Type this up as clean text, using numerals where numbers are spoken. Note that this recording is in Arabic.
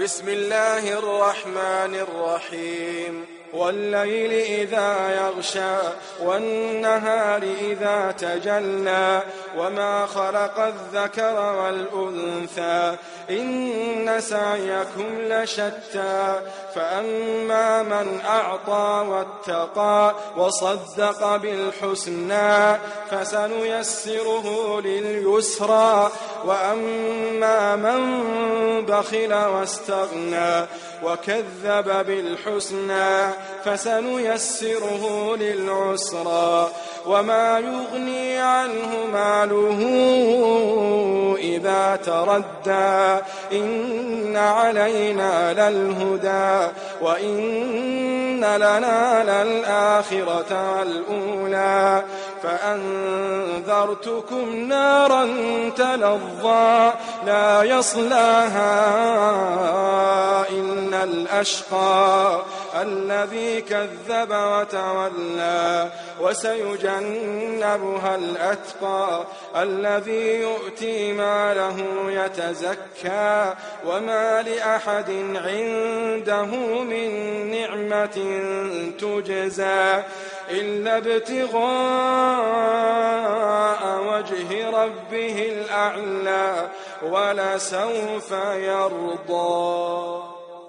بسم الله الرحمن الرحيم والليل إذا يغشى والنهار إذا تجلى وما خلق الذكر والأنثى إن سعيكم لشتى فأما من أعطى واتقى وصدق بالحسنى فسنيسره لليسرى وأما من بخل واستغنى وكذب بالحسنى فسنيسره للعسرى وما يغني عنه ماله إذا تردى إن علينا للهدى وإن لنا للآخرة والأولى فأنذرتكم نارا تلظى لا يصلاها إلا الأشقى الذي كذب وتولى وسيجنبها الأتقى الذي يؤتي ماله يتزكى وما لأحد عنده من نعمة تجزى إلا ابتغاء وجه ربه الأعلى ولسوف يرضى.